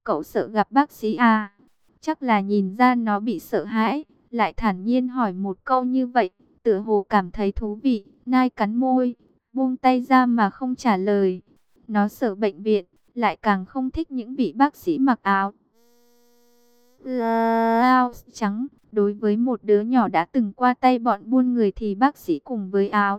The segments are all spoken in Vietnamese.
cậu sợ gặp bác sĩ à? Chắc là nhìn ra nó bị sợ hãi, lại thản nhiên hỏi một câu như vậy, tựa hồ cảm thấy thú vị. Nai cắn môi, buông tay ra mà không trả lời. Nó sợ bệnh viện, lại càng không thích những vị bác sĩ mặc áo blouse trắng. Đối với một đứa nhỏ đã từng qua tay bọn buôn người thì bác sĩ cùng với áo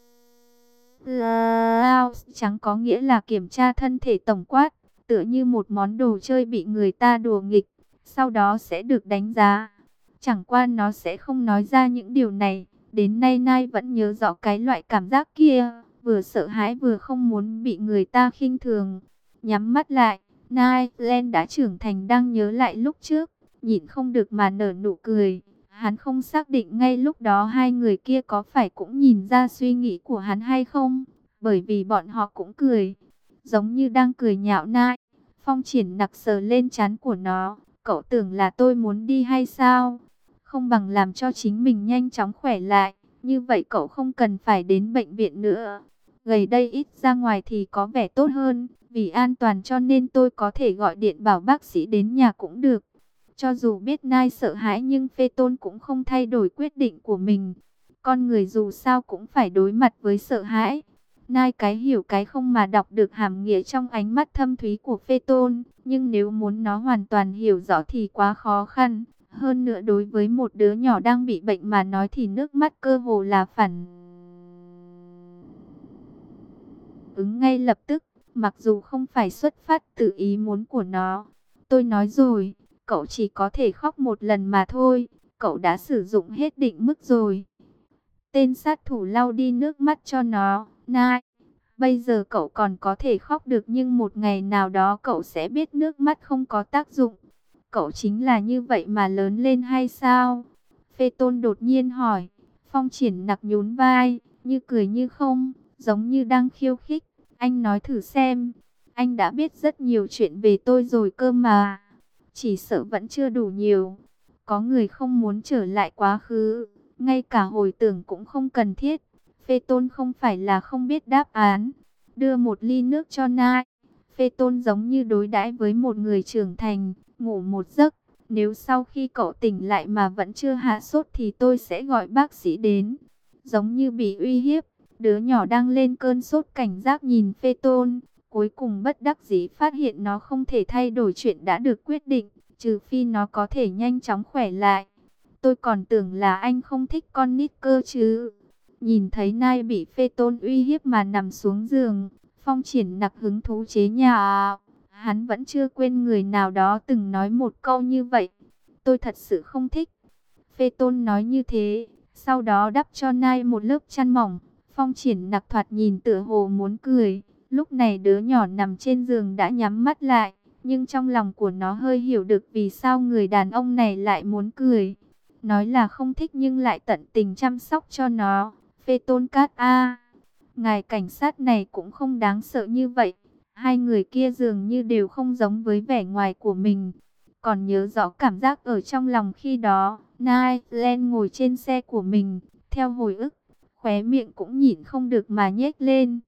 blouse trắng có nghĩa là kiểm tra thân thể tổng quát, tựa như một món đồ chơi bị người ta đùa nghịch, sau đó sẽ được đánh giá. Chẳng qua nó sẽ không nói ra những điều này. Đến nay Nai vẫn nhớ rõ cái loại cảm giác kia, vừa sợ hãi vừa không muốn bị người ta khinh thường. Nhắm mắt lại, Nai Len đã trưởng thành đang nhớ lại lúc trước, nhịn không được mà nở nụ cười. Hắn không xác định ngay lúc đó hai người kia có phải cũng nhìn ra suy nghĩ của hắn hay không, bởi vì bọn họ cũng cười, giống như đang cười nhạo Nai. Phong Triển Nặc sờ lên trán của nó, cậu tưởng là tôi muốn đi hay sao? Không bằng làm cho chính mình nhanh chóng khỏe lại, như vậy cậu không cần phải đến bệnh viện nữa. Gầy đây ít ra ngoài thì có vẻ tốt hơn, vì an toàn cho nên tôi có thể gọi điện bảo bác sĩ đến nhà cũng được. Cho dù biết Nai sợ hãi nhưng Phê Tôn cũng không thay đổi quyết định của mình. Con người dù sao cũng phải đối mặt với sợ hãi. Nai cái hiểu cái không mà đọc được hàm nghĩa trong ánh mắt thâm thúy của Phê Tôn. Nhưng nếu muốn nó hoàn toàn hiểu rõ thì quá khó khăn. Hơn nữa đối với một đứa nhỏ đang bị bệnh mà nói thì nước mắt cơ hồ là phản ứng ngay lập tức. Mặc dù không phải xuất phát từ ý muốn của nó. Tôi nói rồi, cậu chỉ có thể khóc một lần mà thôi. Cậu đã sử dụng hết định mức rồi. Tên sát thủ lau đi nước mắt cho nó. Nai, bây giờ cậu còn có thể khóc được nhưng một ngày nào đó cậu sẽ biết nước mắt không có tác dụng. Cậu chính là như vậy mà lớn lên hay sao? Phê Tôn đột nhiên hỏi. Phong Triển Nặc nhún vai, như cười như không, giống như đang khiêu khích. Anh nói thử xem, anh đã biết rất nhiều chuyện về tôi rồi cơ mà. Chỉ sợ vẫn chưa đủ nhiều. Có người không muốn trở lại quá khứ, ngay cả hồi tưởng cũng không cần thiết. Phê Tôn không phải là không biết đáp án. Đưa một ly nước cho Nai. Phê Tôn giống như đối đãi với một người trưởng thành, ngủ một giấc. Nếu sau khi cậu tỉnh lại mà vẫn chưa hạ sốt thì tôi sẽ gọi bác sĩ đến. Giống như bị uy hiếp, đứa nhỏ đang lên cơn sốt cảnh giác nhìn Phê Tôn. Cuối cùng bất đắc dĩ phát hiện nó không thể thay đổi chuyện đã được quyết định, trừ phi nó có thể nhanh chóng khỏe lại. Tôi còn tưởng là anh không thích con nít cơ chứ. Nhìn thấy Nai bị Phê Tôn uy hiếp mà nằm xuống giường, Phong Triển Nặc hứng thú chế nhạo. Hắn vẫn chưa quên người nào đó từng nói một câu như vậy. Tôi thật sự không thích. Phê Tôn nói như thế, sau đó đắp cho Nai một lớp chăn mỏng. Phong Triển Nặc thoạt nhìn tựa hồ muốn cười. Lúc này đứa nhỏ nằm trên giường đã nhắm mắt lại, nhưng trong lòng của nó hơi hiểu được vì sao người đàn ông này lại muốn cười. Nói là không thích nhưng lại tận tình chăm sóc cho nó. Phê Tôn Cát a, ngài cảnh sát này cũng không đáng sợ như vậy. Hai người kia dường như đều không giống với vẻ ngoài của mình. Còn nhớ rõ cảm giác ở trong lòng khi đó, Nai Len ngồi trên xe của mình, theo hồi ức, khóe miệng cũng nhịn không được mà nhếch lên.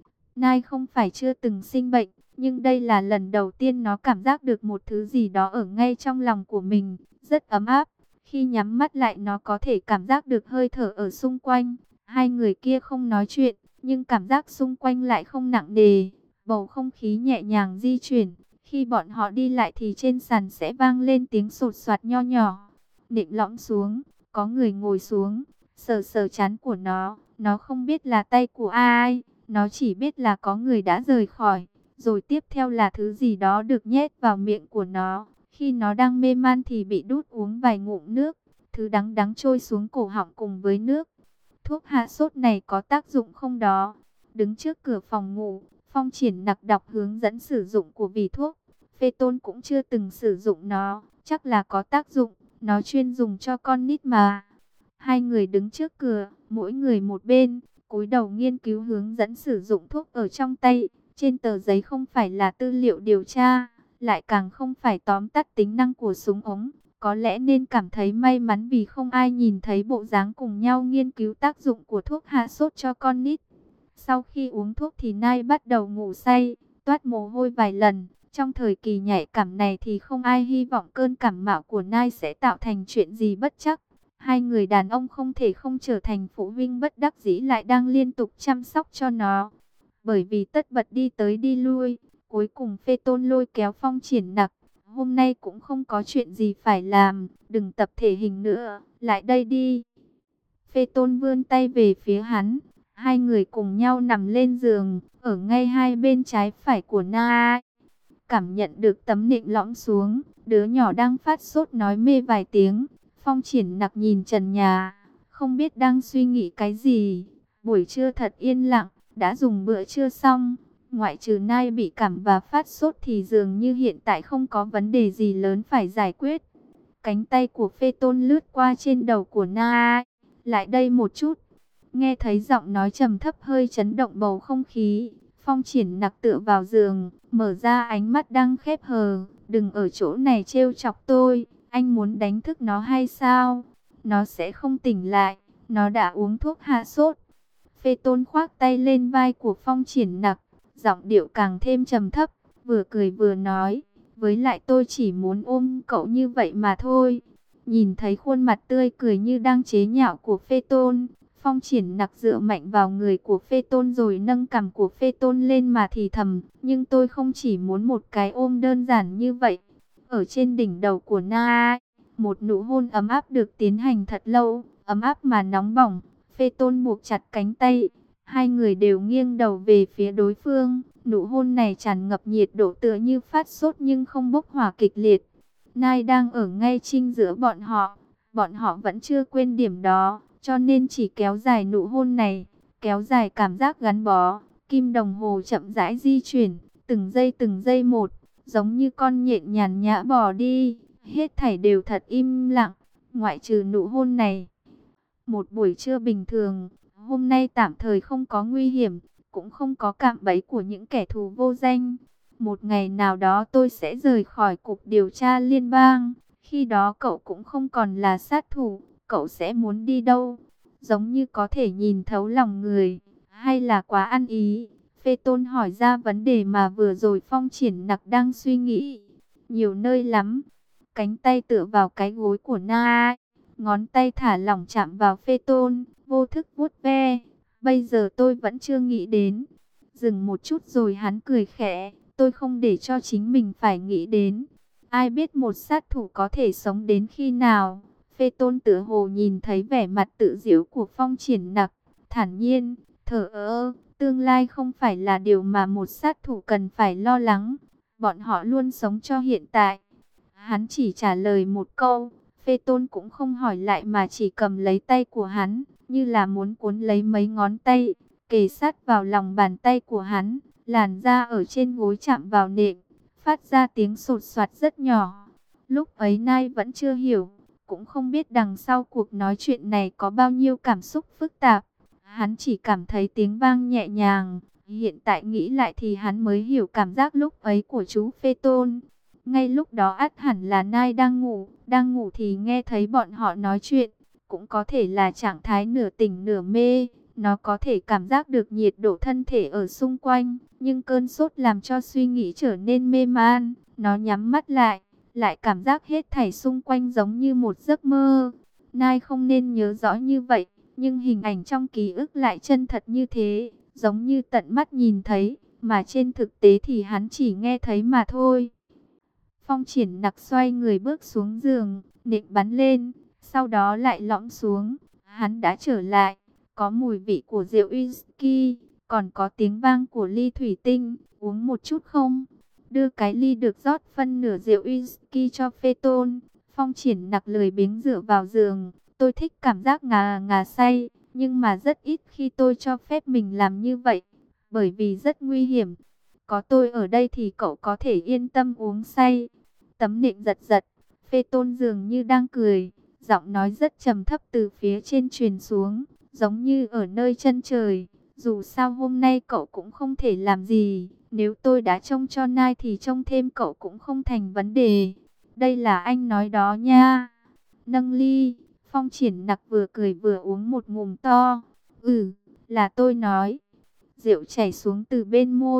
Nai không phải chưa từng sinh bệnh, nhưng đây là lần đầu tiên nó cảm giác được một thứ gì đó ở ngay trong lòng của mình, rất ấm áp. Khi nhắm mắt lại nó có thể cảm giác được hơi thở ở xung quanh. Hai người kia không nói chuyện, nhưng cảm giác xung quanh lại không nặng nề. Bầu không khí nhẹ nhàng di chuyển. Khi bọn họ đi lại thì trên sàn sẽ vang lên tiếng sột soạt nho nhỏ. Nệm lõm xuống, có người ngồi xuống, sờ sờ trán của nó. Nó không biết là tay của ai, nó chỉ biết là có người đã rời khỏi. Rồi tiếp theo là thứ gì đó được nhét vào miệng của nó. Khi nó đang mê man thì bị đút uống vài ngụm nước. Thứ đắng đắng trôi xuống cổ họng cùng với nước. Thuốc hạ sốt này có tác dụng không đó? Đứng trước cửa phòng ngủ, Phong Triển Nặc đọc hướng dẫn sử dụng của vỉ thuốc. Phê Tôn cũng chưa từng sử dụng nó, chắc là có tác dụng, nó chuyên dùng cho con nít mà. Hai người đứng trước cửa, mỗi người một bên, cúi đầu nghiên cứu hướng dẫn sử dụng thuốc ở trong tay. Trên tờ giấy không phải là tư liệu điều tra, lại càng không phải tóm tắt tính năng của súng ống. Có lẽ nên cảm thấy may mắn vì không ai nhìn thấy bộ dáng cùng nhau nghiên cứu tác dụng của thuốc hạ sốt cho con nít. Sau khi uống thuốc thì Nai bắt đầu ngủ say, toát mồ hôi vài lần. Trong thời kỳ nhạy cảm này thì không ai hy vọng cơn cảm mạo của Nai sẽ tạo thành chuyện gì bất trắc. Hai người đàn ông không thể không trở thành phụ huynh bất đắc dĩ lại đang liên tục chăm sóc cho nó. Bởi vì tất bật đi tới đi lui, cuối cùng Phê Tôn lôi kéo Phong Triển Nặc. Hôm nay cũng không có chuyện gì phải làm, đừng tập thể hình nữa, lại đây đi. Phê Tôn vươn tay về phía hắn, hai người cùng nhau nằm lên giường, ở ngay hai bên trái phải của Na. Cảm nhận được tấm nệm lõm xuống, đứa nhỏ đang phát sốt nói mê vài tiếng. Phong Triển Nặc nhìn trần nhà, không biết đang suy nghĩ cái gì. Buổi trưa thật yên lặng, đã dùng bữa trưa xong. Ngoại trừ Nai bị cảm và phát sốt thì dường như hiện tại không có vấn đề gì lớn phải giải quyết. Cánh tay của Phê Tôn lướt qua trên đầu của Nai. Lại đây một chút. Nghe thấy giọng nói trầm thấp hơi chấn động bầu không khí. Phong Triển Nặc tựa vào giường, mở ra ánh mắt đang khép hờ. Đừng ở chỗ này trêu chọc tôi. Anh muốn đánh thức nó hay sao? Nó sẽ không tỉnh lại. Nó đã uống thuốc hạ sốt. Phê Tôn khoác tay lên vai của Phong Triển Nặc, giọng điệu càng thêm trầm thấp, vừa cười vừa nói, với lại tôi chỉ muốn ôm cậu như vậy mà thôi. Nhìn thấy khuôn mặt tươi cười như đang chế nhạo của Phê Tôn, Phong Triển Nặc dựa mạnh vào người của Phê Tôn rồi nâng cằm của Phê Tôn lên mà thì thầm, nhưng tôi không chỉ muốn một cái ôm đơn giản như vậy. Ở trên đỉnh đầu của Na, một nụ hôn ấm áp được tiến hành thật lâu, ấm áp mà nóng bỏng. Phê Tôn buộc chặt cánh tay, hai người đều nghiêng đầu về phía đối phương. Nụ hôn này tràn ngập nhiệt độ tựa như phát sốt nhưng không bốc hỏa kịch liệt. Nai đang ở ngay chính giữa bọn họ vẫn chưa quên điểm đó, cho nên chỉ kéo dài nụ hôn này, kéo dài cảm giác gắn bó. Kim đồng hồ chậm rãi di chuyển, từng giây một, giống như con nhện nhàn nhã bò đi, hết thảy đều thật im lặng, ngoại trừ nụ hôn này. Một buổi trưa bình thường, hôm nay tạm thời không có nguy hiểm, cũng không có cạm bẫy của những kẻ thù vô danh. Một ngày nào đó tôi sẽ rời khỏi cục điều tra liên bang, khi đó cậu cũng không còn là sát thủ, cậu sẽ muốn đi đâu? Giống như có thể nhìn thấu lòng người, hay là quá ăn ý? Phê Tôn hỏi ra vấn đề mà vừa rồi Phong Triển Nặc đang suy nghĩ. Nhiều nơi lắm. Cánh tay tựa vào cái gối của Na, ngón tay thả lỏng chạm vào Phê Tôn, vô thức vuốt ve. Bây giờ tôi vẫn chưa nghĩ đến. Dừng một chút rồi hắn cười khẽ, tôi không để cho chính mình phải nghĩ đến. Ai biết một sát thủ có thể sống đến khi nào? Phê Tôn tựa hồ nhìn thấy vẻ mặt tự giễu của Phong Triển Nặc, thản nhiên, thở ơ, tương lai không phải là điều mà một sát thủ cần phải lo lắng. Bọn họ luôn sống cho hiện tại. Hắn chỉ trả lời một câu, Phê Tôn cũng không hỏi lại mà chỉ cầm lấy tay của hắn, như là muốn cuốn lấy mấy ngón tay, kề sát vào lòng bàn tay của hắn, làn da ở trên gối chạm vào nệm, phát ra tiếng sột soạt rất nhỏ. Lúc ấy Nai vẫn chưa hiểu, cũng không biết đằng sau cuộc nói chuyện này có bao nhiêu cảm xúc phức tạp. Hắn chỉ cảm thấy tiếng vang nhẹ nhàng, hiện tại nghĩ lại thì hắn mới hiểu cảm giác lúc ấy của chú Phê Tôn. Ngay lúc đó ắt hẳn là Nai đang ngủ thì nghe thấy bọn họ nói chuyện, cũng có thể là trạng thái nửa tỉnh nửa mê, nó có thể cảm giác được nhiệt độ thân thể ở xung quanh, nhưng cơn sốt làm cho suy nghĩ trở nên mê man, nó nhắm mắt lại cảm giác hết thảy xung quanh giống như một giấc mơ. Nai không nên nhớ rõ như vậy, nhưng hình ảnh trong ký ức lại chân thật như thế, giống như tận mắt nhìn thấy, mà trên thực tế thì hắn chỉ nghe thấy mà thôi. Phong Triển Nặc xoay người bước xuống giường, nệm bắn lên, sau đó lại lõm xuống. Hắn đã trở lại, có mùi vị của rượu whisky, còn có tiếng vang của ly thủy tinh. Uống một chút không? Đưa cái ly được rót phân nửa rượu whisky cho Phê Tôn. Phong Triển Nặc lười biếng dựa vào giường. Tôi thích cảm giác ngà ngà say, nhưng mà rất ít khi tôi cho phép mình làm như vậy, bởi vì rất nguy hiểm. Có tôi ở đây thì cậu có thể yên tâm uống say. Tấm nệm giật giật, Phê Tôn dường như đang cười, giọng nói rất trầm thấp từ phía trên truyền xuống, giống như ở nơi chân trời. Dù sao hôm nay cậu cũng không thể làm gì, nếu tôi đã trông cho Nai thì trông thêm cậu cũng không thành vấn đề. Đây là anh nói đó nha. Nâng ly, Phong Triển Nặc vừa cười vừa uống một ngụm to. Ừ, là tôi nói. Rượu chảy xuống từ bên môi,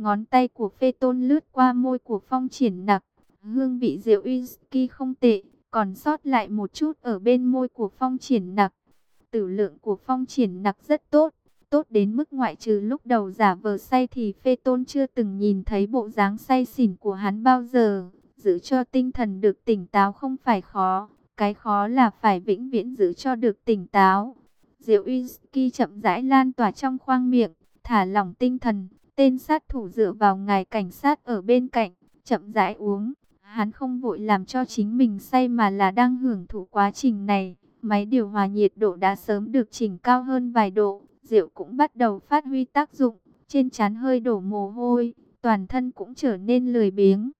Ngón tay của Phê Tôn lướt qua môi của Phong Triển Nặc. Hương vị rượu whisky không tệ, còn sót lại một chút ở bên môi của Phong Triển Nặc. Tử lượng của Phong Triển Nặc rất tốt, tốt đến mức ngoại trừ lúc đầu giả vờ say thì Phê Tôn chưa từng nhìn thấy bộ dáng say xỉn của hắn bao giờ. Giữ cho tinh thần được tỉnh táo không phải khó, cái khó là phải vĩnh viễn giữ cho được tỉnh táo. Rượu whisky chậm rãi lan tỏa trong khoang miệng, thả lỏng tinh thần. Tên sát thủ dựa vào ngài cảnh sát ở bên cạnh, chậm rãi uống. Hắn không vội làm cho chính mình say mà là đang hưởng thụ quá trình này. Máy điều hòa nhiệt độ đã sớm được chỉnh cao hơn vài độ. Rượu cũng bắt đầu phát huy tác dụng. Trên trán hơi đổ mồ hôi, toàn thân cũng trở nên lười biếng.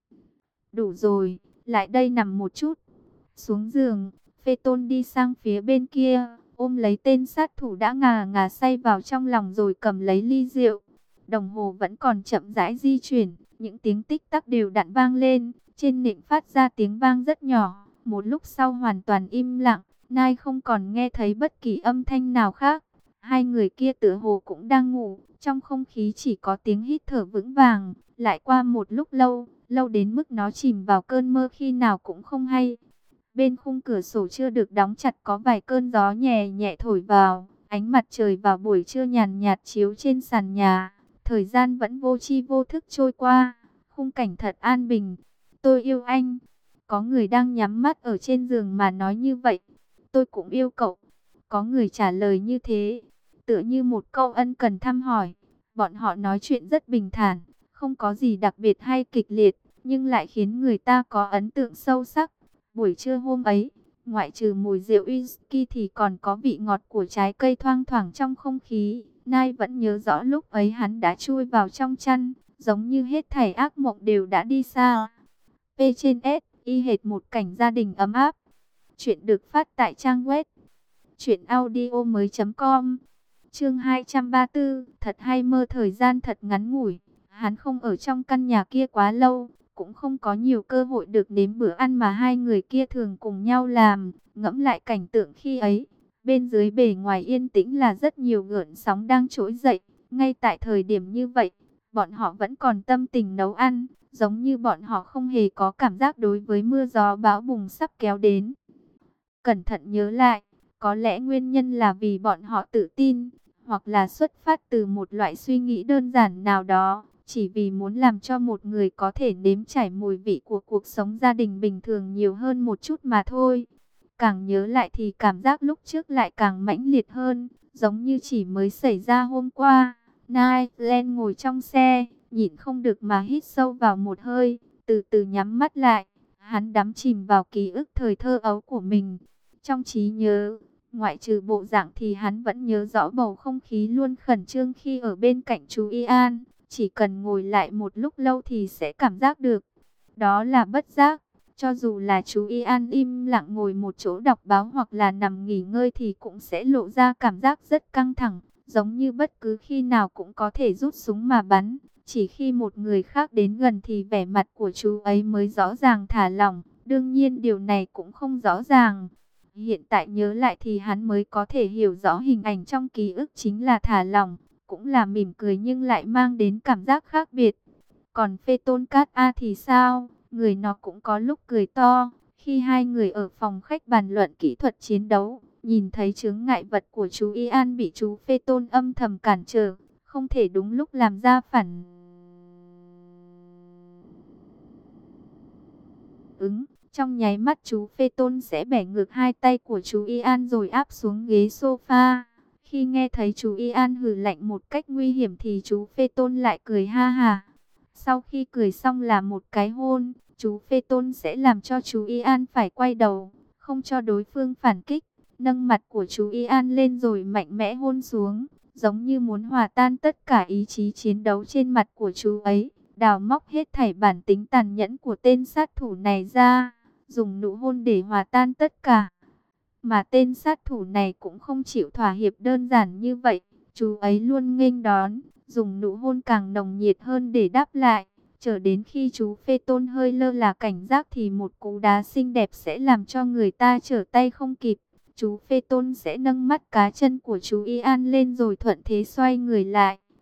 Đủ rồi, lại đây nằm một chút. Xuống giường, Phê Tôn đi sang phía bên kia, ôm lấy tên sát thủ đã ngà ngà say vào trong lòng rồi cầm lấy ly rượu. Đồng hồ vẫn còn chậm rãi di chuyển, những tiếng tích tắc đều đặn vang lên, trên nệm phát ra tiếng vang rất nhỏ. Một lúc sau hoàn toàn im lặng, Nai không còn nghe thấy bất kỳ âm thanh nào khác. Hai người kia tựa hồ cũng đang ngủ, trong không khí chỉ có tiếng hít thở vững vàng. Lại qua một lúc lâu, lâu đến mức nó chìm vào cơn mơ khi nào cũng không hay. Bên khung cửa sổ chưa được đóng chặt có vài cơn gió nhẹ nhẹ thổi vào, ánh mặt trời vào buổi trưa nhàn nhạt chiếu trên sàn nhà. Thời gian vẫn vô tri vô thức trôi qua, khung cảnh thật an bình. Tôi yêu anh. Có người đang nhắm mắt ở trên giường mà nói như vậy. Tôi cũng yêu cậu. Có người trả lời như thế, tựa như một câu ân cần thăm hỏi. Bọn họ nói chuyện rất bình thản, không có gì đặc biệt hay kịch liệt, nhưng lại khiến người ta có ấn tượng sâu sắc. Buổi trưa hôm ấy, ngoại trừ mùi rượu whisky thì còn có vị ngọt của trái cây thoang thoảng trong không khí. Nai vẫn nhớ rõ lúc ấy hắn đã chui vào trong chăn, giống như hết thảy ác mộng đều đã đi xa. P trên S, y hệt một cảnh gia đình ấm áp. Chuyện được phát tại trang web truyệnaudiomoi.com. Chương 234, thật hay mơ. Thời gian thật ngắn ngủi, hắn không ở trong căn nhà kia quá lâu, cũng không có nhiều cơ hội được nếm bữa ăn mà hai người kia thường cùng nhau làm. Ngẫm lại cảnh tượng khi ấy, bên dưới bề ngoài yên tĩnh là rất nhiều gợn sóng đang trỗi dậy. Ngay tại thời điểm như vậy, bọn họ vẫn còn tâm tình nấu ăn, giống như bọn họ không hề có cảm giác đối với mưa gió bão bùng sắp kéo đến. Cẩn thận nhớ lại, có lẽ nguyên nhân là vì bọn họ tự tin, hoặc là xuất phát từ một loại suy nghĩ đơn giản nào đó, chỉ vì muốn làm cho một người có thể nếm trải mùi vị của cuộc sống gia đình bình thường nhiều hơn một chút mà thôi. Càng nhớ lại thì cảm giác lúc trước lại càng mãnh liệt hơn, giống như chỉ mới xảy ra hôm qua. Nigel ngồi trong xe, nhịn không được mà hít sâu vào một hơi, từ từ nhắm mắt lại. Hắn đắm chìm vào ký ức thời thơ ấu của mình. Trong trí nhớ, ngoại trừ bộ dạng thì hắn vẫn nhớ rõ bầu không khí luôn khẩn trương khi ở bên cạnh chú Ian. Chỉ cần ngồi lại một lúc lâu thì sẽ cảm giác được. Đó là bất giác. Cho dù là chú Ian im lặng ngồi một chỗ đọc báo hoặc là nằm nghỉ ngơi thì cũng sẽ lộ ra cảm giác rất căng thẳng. Giống như bất cứ khi nào cũng có thể rút súng mà bắn. Chỉ khi một người khác đến gần thì vẻ mặt của chú ấy mới rõ ràng thả lỏng. Đương nhiên điều này cũng không rõ ràng. Hiện tại nhớ lại thì hắn mới có thể hiểu rõ hình ảnh trong ký ức chính là thả lỏng, cũng là mỉm cười nhưng lại mang đến cảm giác khác biệt. Còn Phê Tôn Cát A thì sao? Người nó cũng có lúc cười to. Khi hai người ở phòng khách bàn luận kỹ thuật chiến đấu, nhìn thấy chướng ngại vật của chú Ian bị chú Phê Tôn âm thầm cản trở, không thể đúng lúc làm ra phản ứng. Trong nháy mắt chú Phê Tôn sẽ bẻ ngược hai tay của chú Ian rồi áp xuống ghế sofa. Khi nghe thấy chú Ian hừ lạnh một cách nguy hiểm thì chú Phê Tôn lại cười ha ha. Sau khi cười xong là một cái hôn, chú Phê Tôn sẽ làm cho chú Ian phải quay đầu, không cho đối phương phản kích. Nâng mặt của chú Ian lên rồi mạnh mẽ hôn xuống, giống như muốn hòa tan tất cả ý chí chiến đấu trên mặt của chú ấy, đào móc hết thảy bản tính tàn nhẫn của tên sát thủ này ra, dùng nụ hôn để hòa tan tất cả. Mà tên sát thủ này cũng không chịu thỏa hiệp đơn giản như vậy, chú ấy luôn nghênh đón, dùng nụ hôn càng nồng nhiệt hơn để đáp lại. Chờ đến khi chú Phê Tôn hơi lơ là cảnh giác thì một cú đá xinh đẹp sẽ làm cho người ta trở tay không kịp. Chú Phê Tôn sẽ nâng mắt cá chân của chú Ian lên rồi thuận thế xoay người lại,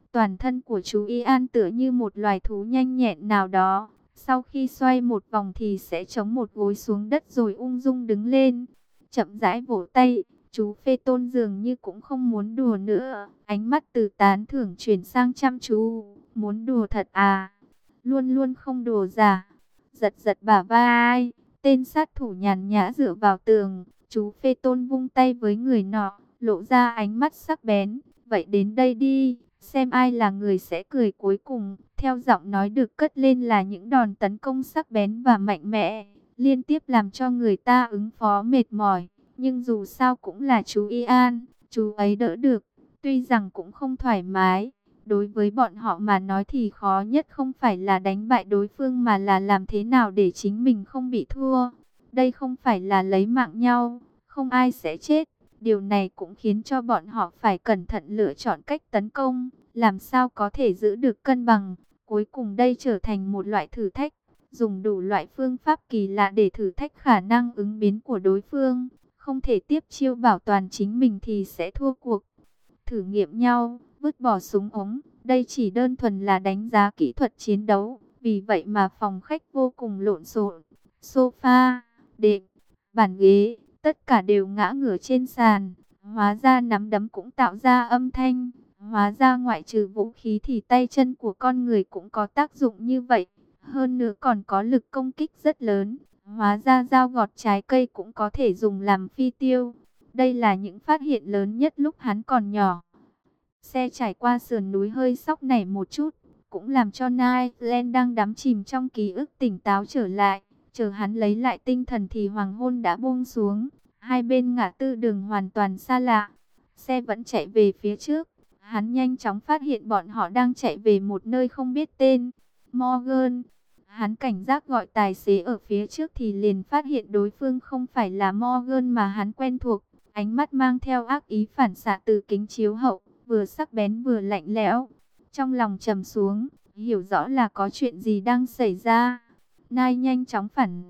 Toàn thân của chú Y An tựa như một loài thú nhanh nhẹn nào đó. Sau khi xoay một vòng thì sẽ chống một gối xuống đất rồi ung dung đứng lên. Chậm rãi vỗ tay. Chú Phê Tôn dường như cũng không muốn đùa nữa. Ánh mắt từ tán thưởng chuyển sang chăm chú. Muốn đùa thật à? Luôn luôn không đùa giả. Giật giật bả vai. Tên sát thủ nhàn nhã dựa vào tường. Chú Phê Tôn vung tay với người nọ, lộ ra ánh mắt sắc bén. Vậy đến đây đi, xem ai là người sẽ cười cuối cùng. Theo giọng nói được cất lên là những đòn tấn công sắc bén và mạnh mẽ, liên tiếp làm cho người ta ứng phó mệt mỏi. Nhưng dù sao cũng là chú Y An, chú ấy đỡ được, tuy rằng cũng không thoải mái. Đối với bọn họ mà nói thì khó nhất không phải là đánh bại đối phương mà là làm thế nào để chính mình không bị thua. Đây không phải là lấy mạng nhau, không ai sẽ chết. Điều này cũng khiến cho bọn họ phải cẩn thận lựa chọn cách tấn công, làm sao có thể giữ được cân bằng. Cuối cùng đây trở thành một loại thử thách, dùng đủ loại phương pháp kỳ lạ để thử thách khả năng ứng biến của đối phương. Không thể tiếp chiêu bảo toàn chính mình thì sẽ thua cuộc. Thử nghiệm nhau, vứt bỏ súng ống, đây chỉ đơn thuần là đánh giá kỹ thuật chiến đấu. Vì vậy mà phòng khách vô cùng lộn xộn. Sofa, đệm, bàn ghế, tất cả đều ngã ngửa trên sàn. Hóa ra nắm đấm cũng tạo ra âm thanh. Hóa ra ngoại trừ vũ khí thì tay chân của con người cũng có tác dụng như vậy. Hơn nữa còn có lực công kích rất lớn. Hóa ra dao gọt trái cây cũng có thể dùng làm phi tiêu. Đây là những phát hiện lớn nhất lúc hắn còn nhỏ. Xe trải qua sườn núi hơi sóc nảy một chút, cũng làm cho Nightland đang đắm chìm trong ký ức tỉnh táo trở lại. Chờ hắn lấy lại tinh thần thì hoàng hôn đã buông xuống. Hai bên ngã tư đường hoàn toàn xa lạ. Xe vẫn chạy về phía trước. Hắn nhanh chóng phát hiện bọn họ đang chạy về một nơi không biết tên. Morgan. Hắn cảnh giác gọi tài xế ở phía trước thì liền phát hiện đối phương không phải là Morgan mà hắn quen thuộc. Ánh mắt mang theo ác ý phản xạ từ kính chiếu hậu, vừa sắc bén vừa lạnh lẽo. Trong lòng trầm xuống, hiểu rõ là có chuyện gì đang xảy ra. Nai nhanh chóng phản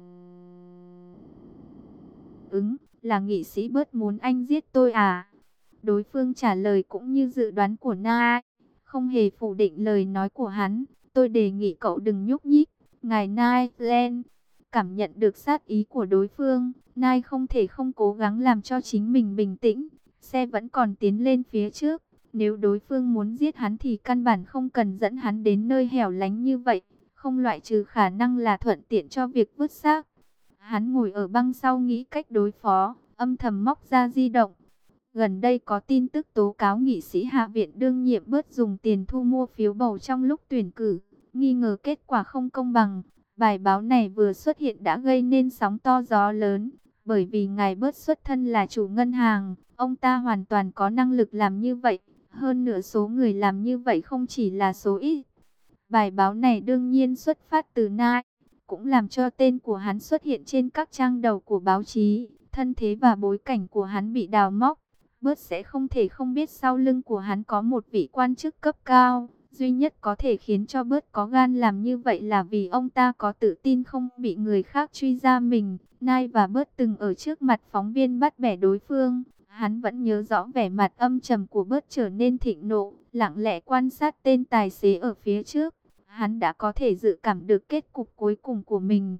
ứng, là nghị sĩ bớt muốn anh giết tôi à? Đối phương trả lời cũng như dự đoán của Nai, không hề phủ định lời nói của hắn. Tôi đề nghị cậu đừng nhúc nhích, ngài Nightland. Cảm nhận được sát ý của đối phương, Nai không thể không cố gắng làm cho chính mình bình tĩnh. Xe vẫn còn tiến lên phía trước. Nếu đối phương muốn giết hắn thì căn bản không cần dẫn hắn đến nơi hẻo lánh như vậy. Không loại trừ khả năng là thuận tiện cho việc vứt xác. Hắn ngồi ở băng sau nghĩ cách đối phó, âm thầm móc ra di động. Gần đây có tin tức tố cáo nghị sĩ Hạ viện đương nhiệm bớt dùng tiền thu mua phiếu bầu trong lúc tuyển cử, nghi ngờ kết quả không công bằng. Bài báo này vừa xuất hiện đã gây nên sóng to gió lớn, bởi vì ngài bớt xuất thân là chủ ngân hàng, ông ta hoàn toàn có năng lực làm như vậy. Hơn nữa số người làm như vậy không chỉ là số ít. Bài báo này đương nhiên xuất phát từ Nai, cũng làm cho tên của hắn xuất hiện trên các trang đầu của báo chí. Thân thế và bối cảnh của hắn bị đào móc. Bớt sẽ không thể không biết sau lưng của hắn có một vị quan chức cấp cao. Duy nhất có thể khiến cho Bớt có gan làm như vậy là vì ông ta có tự tin không bị người khác truy ra mình. Nai và Bớt từng ở trước mặt phóng viên bắt bẻ đối phương. Hắn vẫn nhớ rõ vẻ mặt âm trầm của Bớt trở nên thịnh nộ, lặng lẽ quan sát tên tài xế ở phía trước. Hắn đã có thể dự cảm được kết cục cuối cùng của mình.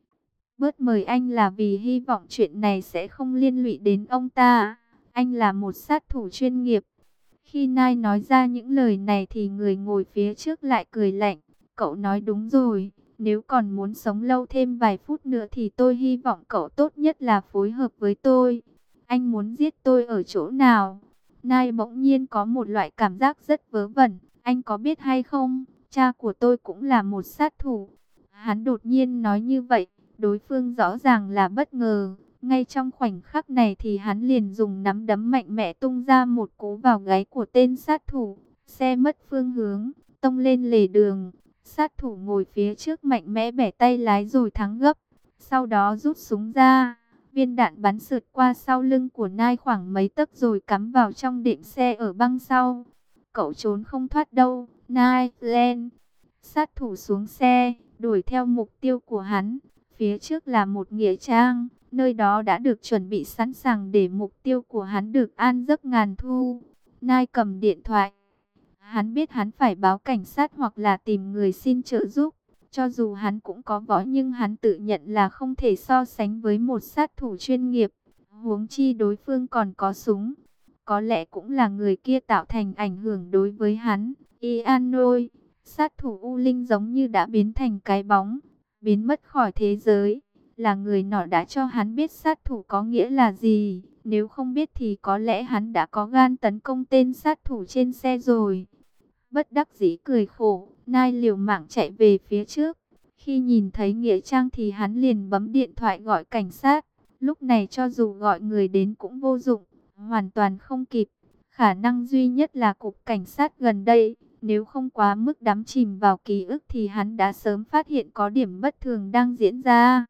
Bớt mời anh là vì hy vọng chuyện này sẽ không liên lụy đến ông ta. Anh là một sát thủ chuyên nghiệp. Khi Nai nói ra những lời này thì người ngồi phía trước lại cười lạnh. Cậu nói đúng rồi. Nếu còn muốn sống lâu thêm vài phút nữa thì tôi hy vọng cậu tốt nhất là phối hợp với tôi. Anh muốn giết tôi ở chỗ nào? Nai bỗng nhiên có một loại cảm giác rất vớ vẩn. Anh có biết hay không? Cha của tôi cũng là một sát thủ. Hắn đột nhiên nói như vậy. Đối phương rõ ràng là bất ngờ. Ngay trong khoảnh khắc này thì hắn liền dùng nắm đấm mạnh mẽ tung ra một cú vào gáy của tên sát thủ. Xe mất phương hướng, tông lên lề đường. Sát thủ ngồi phía trước mạnh mẽ bẻ tay lái rồi thắng gấp. Sau đó rút súng ra. Viên đạn bắn sượt qua sau lưng của Nai khoảng mấy tấc rồi cắm vào trong đệm xe ở băng sau. Cậu trốn không thoát đâu, Nai, lên. Sát thủ xuống xe, đuổi theo mục tiêu của hắn. Phía trước là một nghĩa trang, nơi đó đã được chuẩn bị sẵn sàng để mục tiêu của hắn được an giấc ngàn thu. Nai cầm điện thoại. Hắn biết hắn phải báo cảnh sát hoặc là tìm người xin trợ giúp. Cho dù hắn cũng có võ nhưng hắn tự nhận là không thể so sánh với một sát thủ chuyên nghiệp. Huống chi đối phương còn có súng. Có lẽ cũng là người kia tạo thành ảnh hưởng đối với hắn. Ianoi, sát thủ U Linh giống như đã biến thành cái bóng, biến mất khỏi thế giới. Là người nọ đã cho hắn biết sát thủ có nghĩa là gì. Nếu không biết thì có lẽ hắn đã có gan tấn công tên sát thủ trên xe rồi. Bất đắc dĩ cười khổ, Nai liều mạng chạy về phía trước. Khi nhìn thấy Nghĩa Trang thì hắn liền bấm điện thoại gọi cảnh sát. Lúc này cho dù gọi người đến cũng vô dụng, hoàn toàn không kịp. Khả năng duy nhất là cục cảnh sát gần đây. Nếu không quá mức đắm chìm vào ký ức thì hắn đã sớm phát hiện có điểm bất thường đang diễn ra.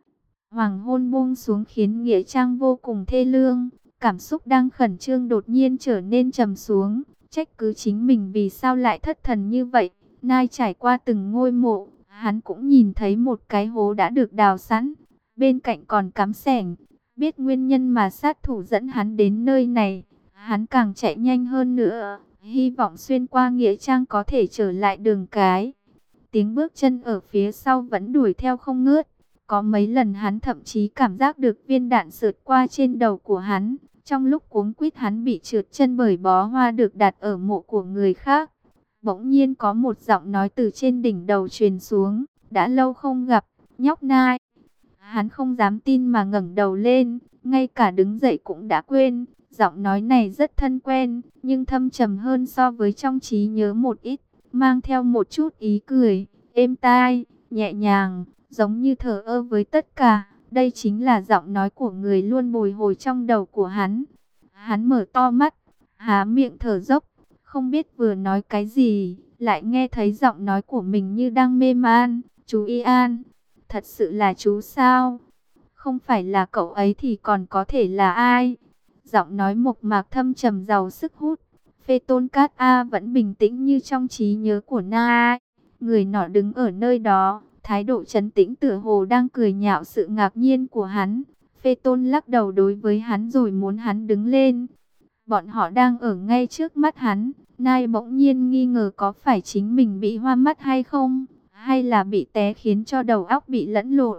Hoàng hôn buông xuống khiến Nghĩa Trang vô cùng thê lương. Cảm xúc đang khẩn trương đột nhiên trở nên trầm xuống. Trách cứ chính mình vì sao lại thất thần như vậy. Nai trải qua từng ngôi mộ, hắn cũng nhìn thấy một cái hố đã được đào sẵn. Bên cạnh còn cắm xẻng. Biết nguyên nhân mà sát thủ dẫn hắn đến nơi này, hắn càng chạy nhanh hơn nữa. Hy vọng xuyên qua Nghĩa Trang có thể trở lại đường cái. Tiếng bước chân ở phía sau vẫn đuổi theo không ngớt. Có mấy lần hắn thậm chí cảm giác được viên đạn sượt qua trên đầu của hắn. Trong lúc cuống quýt hắn bị trượt chân bởi bó hoa được đặt ở mộ của người khác. Bỗng nhiên có một giọng nói từ trên đỉnh đầu truyền xuống. Đã lâu không gặp, nhóc Nai. Hắn không dám tin mà ngẩng đầu lên. Ngay cả đứng dậy cũng đã quên. Giọng nói này rất thân quen, nhưng thâm trầm hơn so với trong trí nhớ một ít. Mang theo một chút ý cười, êm tai, nhẹ nhàng, giống như thờ ơ với tất cả. Đây chính là giọng nói của người luôn bồi hồi trong đầu của hắn. Hắn mở to mắt, há miệng thở dốc, không biết vừa nói cái gì, lại nghe thấy giọng nói của mình như đang mê man. Chú Ian, thật sự là chú sao? Không phải là cậu ấy thì còn có thể là ai? Giọng nói mộc mạc thâm trầm giàu sức hút. Phê Tôn Cát A vẫn bình tĩnh như trong trí nhớ của Na. Người nọ đứng ở nơi đó, thái độ trấn tĩnh tựa hồ đang cười nhạo sự ngạc nhiên của hắn. Phê Tôn lắc đầu đối với hắn rồi muốn hắn đứng lên. Bọn họ đang ở ngay trước mắt hắn. Nai bỗng nhiên nghi ngờ có phải chính mình bị hoa mắt hay không, hay là bị té khiến cho đầu óc bị lẫn lộn.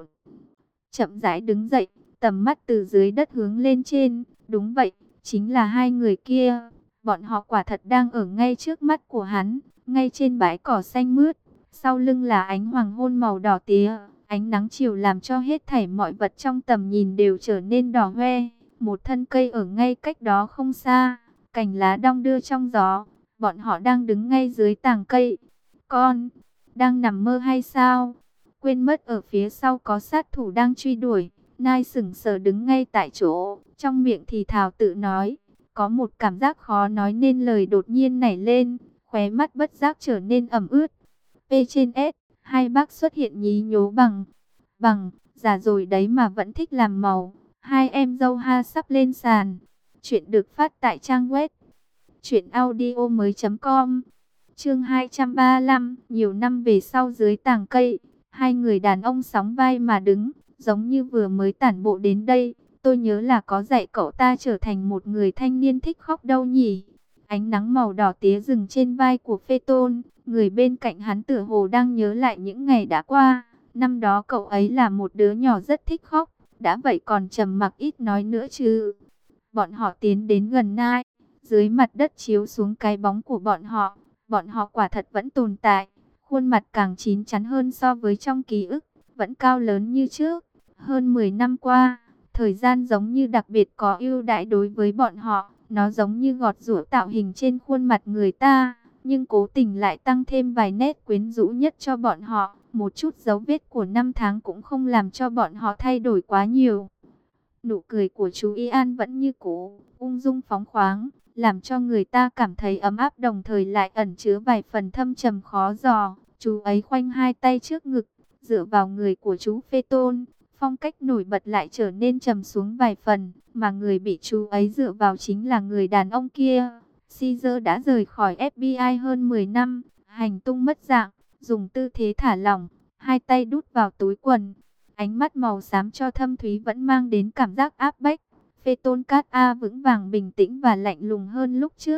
Chậm rãi đứng dậy, tầm mắt từ dưới đất hướng lên trên. Đúng vậy, chính là hai người kia. Bọn họ quả thật đang ở ngay trước mắt của hắn, ngay trên bãi cỏ xanh mướt. Sau lưng là ánh hoàng hôn màu đỏ tía, ánh nắng chiều làm cho hết thảy mọi vật trong tầm nhìn đều trở nên đỏ hoe. Một thân cây ở ngay cách đó không xa, cành lá đong đưa trong gió. Bọn họ đang đứng ngay dưới tàng cây. Con, đang nằm mơ hay sao? Quên mất ở phía sau có sát thủ đang truy đuổi. Nai sững sờ đứng ngay tại chỗ, trong miệng thì thào tự nói. Có một cảm giác khó nói nên lời đột nhiên nảy lên, khóe mắt bất giác trở nên ẩm ướt. P trên S, hai bác xuất hiện nhí nhố bằng, già rồi đấy mà vẫn thích làm màu. Hai em dâu ha sắp lên sàn. Chuyện được phát tại trang web truyệnaudiomoi.com. Chương 235, nhiều năm về sau dưới tàng cây, hai người đàn ông sóng vai mà đứng, giống như vừa mới tản bộ đến đây. Tôi nhớ là có dạy cậu ta trở thành một người thanh niên thích khóc đâu nhỉ? Ánh nắng màu đỏ tía rừng trên vai của Phê Tôn, người bên cạnh hắn tựa hồ đang nhớ lại những ngày đã qua. Năm đó cậu ấy là một đứa nhỏ rất thích khóc, đã vậy còn trầm mặc ít nói nữa chứ. Bọn họ tiến đến gần Nai, dưới mặt đất chiếu xuống cái bóng của bọn họ. Bọn họ quả thật vẫn tồn tại, khuôn mặt càng chín chắn hơn so với trong ký ức, vẫn cao lớn như trước. Hơn 10 năm qua, thời gian giống như đặc biệt có ưu đãi đối với bọn họ. Nó giống như gọt giũa tạo hình trên khuôn mặt người ta, nhưng cố tình lại tăng thêm vài nét quyến rũ nhất cho bọn họ. Một chút dấu vết của năm tháng cũng không làm cho bọn họ thay đổi quá nhiều. Nụ cười của chú Ian vẫn như cũ, ung dung phóng khoáng, làm cho người ta cảm thấy ấm áp, đồng thời lại ẩn chứa vài phần thâm trầm khó dò. Chú ấy khoanh hai tay trước ngực, dựa vào người của chú Phê Tôn. Phong cách nổi bật lại trở nên trầm xuống vài phần, mà người bị chú ấy dựa vào chính là người đàn ông kia. Caesar đã rời khỏi FBI hơn 10 năm, hành tung mất dạng, dùng tư thế thả lỏng, hai tay đút vào túi quần. Ánh mắt màu xám cho thâm thúy vẫn mang đến cảm giác áp bách. Phê Tôn Cát A vững vàng bình tĩnh và lạnh lùng hơn lúc trước.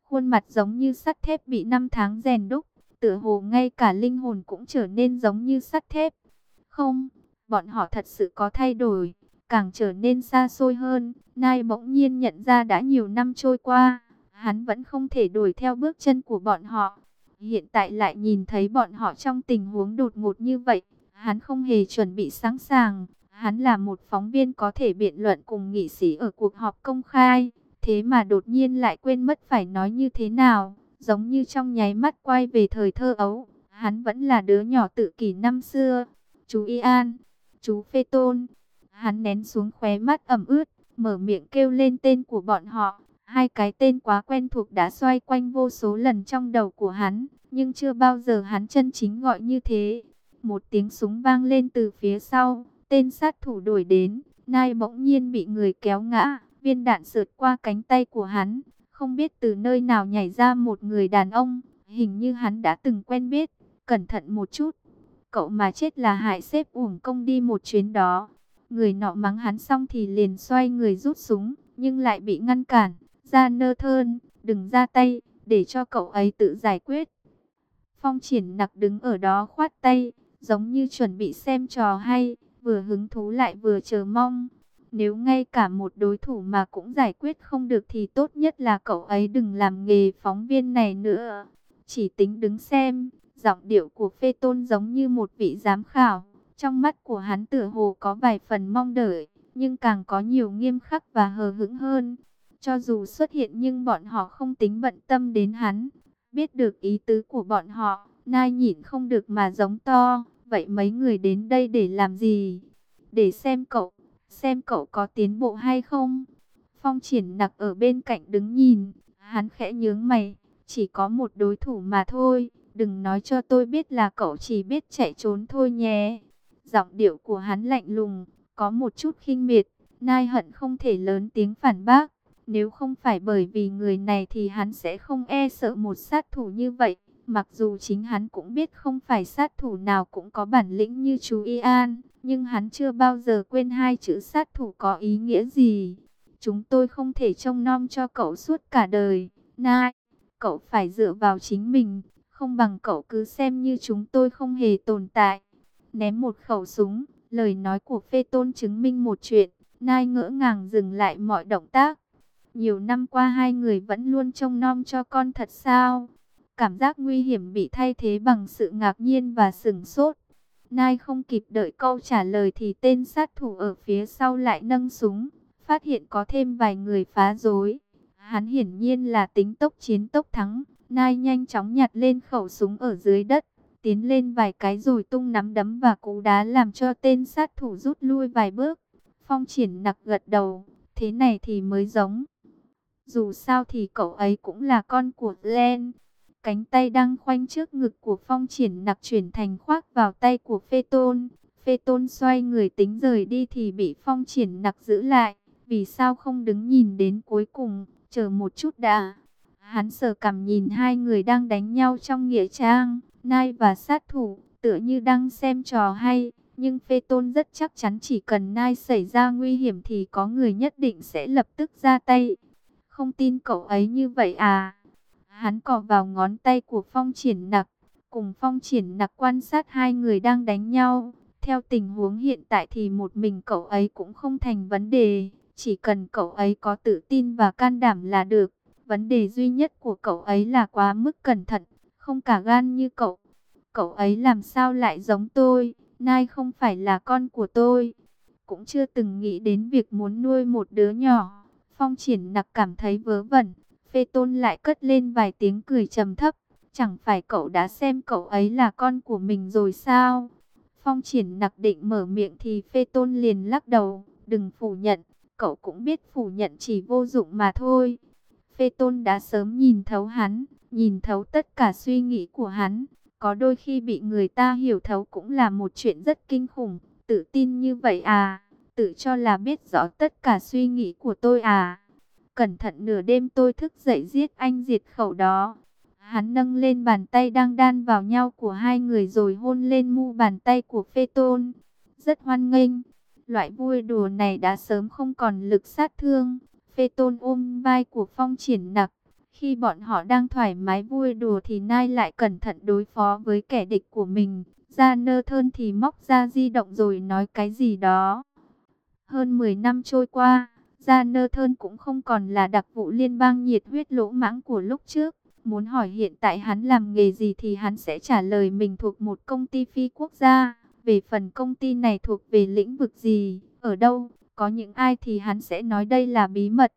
khuôn mặt giống như sắt thép bị năm tháng rèn đúc, tựa hồ ngay cả linh hồn cũng trở nên giống như sắt thép. Không, bọn họ thật sự có thay đổi, càng trở nên xa xôi hơn. Nai bỗng nhiên nhận ra đã nhiều năm trôi qua, hắn vẫn không thể đuổi theo bước chân của bọn họ. Hiện tại lại nhìn thấy bọn họ trong tình huống đột ngột như vậy, hắn không hề chuẩn bị sẵn sàng. Hắn là một phóng viên có thể biện luận cùng nghị sĩ ở cuộc họp công khai, thế mà đột nhiên lại quên mất phải nói như thế nào, giống như trong nháy mắt quay về thời thơ ấu. Hắn vẫn là đứa nhỏ tự kỷ năm xưa. Chú Ian, chú Phê Tôn. Hắn nén xuống khóe mắt ẩm ướt, mở miệng kêu lên tên của bọn họ. Hai cái tên quá quen thuộc đã xoay quanh vô số lần trong đầu của hắn, nhưng chưa bao giờ hắn chân chính gọi như thế. Một tiếng súng vang lên từ phía sau, tên sát thủ đuổi đến. Nai bỗng nhiên bị người kéo ngã, viên đạn sượt qua cánh tay của hắn. Không biết từ nơi nào nhảy ra một người đàn ông, hình như hắn đã từng quen biết. Cẩn thận một chút, cậu mà chết là hại sếp uổng công đi một chuyến đó. Người nọ mắng hắn xong thì liền xoay người rút súng, nhưng lại bị ngăn cản. Ra nơ thơn, đừng ra tay, để cho cậu ấy tự giải quyết. Phong Triển Nặc đứng ở đó khoát tay, giống như chuẩn bị xem trò hay, vừa hứng thú lại vừa chờ mong. Nếu ngay cả một đối thủ mà cũng giải quyết không được thì tốt nhất là cậu ấy đừng làm nghề phóng viên này nữa. Chỉ tính đứng xem, giọng điệu của Phê Tôn giống như một vị giám khảo. Trong mắt của hắn tựa hồ có vài phần mong đợi, nhưng càng có nhiều nghiêm khắc và hờ hững hơn. Cho dù xuất hiện nhưng bọn họ không tính bận tâm đến hắn. Biết được ý tứ của bọn họ, Nai nhịn không được mà giống to. Vậy mấy người đến đây để làm gì? Để xem cậu có tiến bộ hay không? Phong Triển Nặc ở bên cạnh đứng nhìn, hắn khẽ nhướng mày. Chỉ có một đối thủ mà thôi, đừng nói cho tôi biết là cậu chỉ biết chạy trốn thôi nhé. Giọng điệu của hắn lạnh lùng, có một chút khinh miệt. Nai hận không thể lớn tiếng phản bác. Nếu không phải bởi vì người này thì hắn sẽ không e sợ một sát thủ như vậy. Mặc dù chính hắn cũng biết không phải sát thủ nào cũng có bản lĩnh như chú Ian, nhưng hắn chưa bao giờ quên hai chữ sát thủ có ý nghĩa gì. Chúng tôi không thể trông nom cho cậu suốt cả đời, Nai. Cậu phải dựa vào chính mình, không bằng cậu cứ xem như chúng tôi không hề tồn tại. Ném một khẩu súng, lời nói của Phê Tôn chứng minh một chuyện. Nai ngỡ ngàng dừng lại mọi động tác. Nhiều năm qua hai người vẫn luôn trông nom cho con thật sao? Cảm giác nguy hiểm bị thay thế bằng sự ngạc nhiên và sửng sốt. Nai không kịp đợi câu trả lời thì tên sát thủ ở phía sau lại nâng súng. Phát hiện có thêm vài người phá rối. Hắn hiển nhiên là tính tốc chiến tốc thắng. Nai nhanh chóng nhặt lên khẩu súng ở dưới đất. Tiến lên vài cái rồi tung nắm đấm và cú đá làm cho tên sát thủ rút lui vài bước. Phong Triển Nặc gật đầu. Thế này thì mới giống. Dù sao thì cậu ấy cũng là con của Glenn. Cánh tay đang khoanh trước ngực của Phong Triển Nặc chuyển thành khoác vào tay của Phê Tôn. Phê Tôn xoay người tính rời đi thì bị Phong Triển Nặc giữ lại. Vì sao không đứng nhìn đến cuối cùng, chờ một chút đã. Hắn sờ cằm nhìn hai người đang đánh nhau trong nghĩa trang, Nai và sát thủ, tựa như đang xem trò hay. Nhưng Phê Tôn rất chắc chắn chỉ cần Nai xảy ra nguy hiểm thì có người nhất định sẽ lập tức ra tay. Không tin cậu ấy như vậy à? Hắn cọ vào ngón tay của Phong Triển Nặc, cùng Phong Triển Nặc quan sát hai người đang đánh nhau. Theo tình huống hiện tại thì một mình cậu ấy cũng không thành vấn đề, chỉ cần cậu ấy có tự tin và can đảm là được. Vấn đề duy nhất của cậu ấy là quá mức cẩn thận, không cả gan như cậu. Cậu ấy làm sao lại giống tôi? Nai không phải là con của tôi, cũng chưa từng nghĩ đến việc muốn nuôi một đứa nhỏ. Phong Triển Nặc cảm thấy vớ vẩn. Phê Tôn lại cất lên vài tiếng cười trầm thấp. Chẳng phải cậu đã xem cậu ấy là con của mình rồi sao? Phong Triển Nặc định mở miệng thì Phê Tôn liền lắc đầu. Đừng phủ nhận, cậu cũng biết phủ nhận chỉ vô dụng mà thôi. Phê Tôn đã sớm nhìn thấu hắn, nhìn thấu tất cả suy nghĩ của hắn. Có đôi khi bị người ta hiểu thấu cũng là một chuyện rất kinh khủng. Tự tin như vậy à? Tự cho là biết rõ tất cả suy nghĩ của tôi à? Cẩn thận nửa đêm tôi thức dậy giết anh diệt khẩu đó. Hắn nâng lên bàn tay đang đan vào nhau của hai người rồi hôn lên mu bàn tay của Phê Tôn. Rất hoan nghênh. Loại vui đùa này đã sớm không còn lực sát thương. Phê Tôn ôm vai của Phong Triển Nặc, Khi bọn họ đang thoải mái vui đùa thì Nai lại cẩn thận đối phó với kẻ địch của mình. Jonathan thì móc ra di động rồi nói cái gì đó. Hơn 10 năm trôi qua, Jonathan cũng không còn là đặc vụ liên bang nhiệt huyết lỗ mãng của lúc trước. Muốn hỏi hiện tại hắn làm nghề gì thì hắn sẽ trả lời mình thuộc một công ty phi quốc gia. Về phần công ty này thuộc về lĩnh vực gì, ở đâu, có những ai thì hắn sẽ nói đây là bí mật.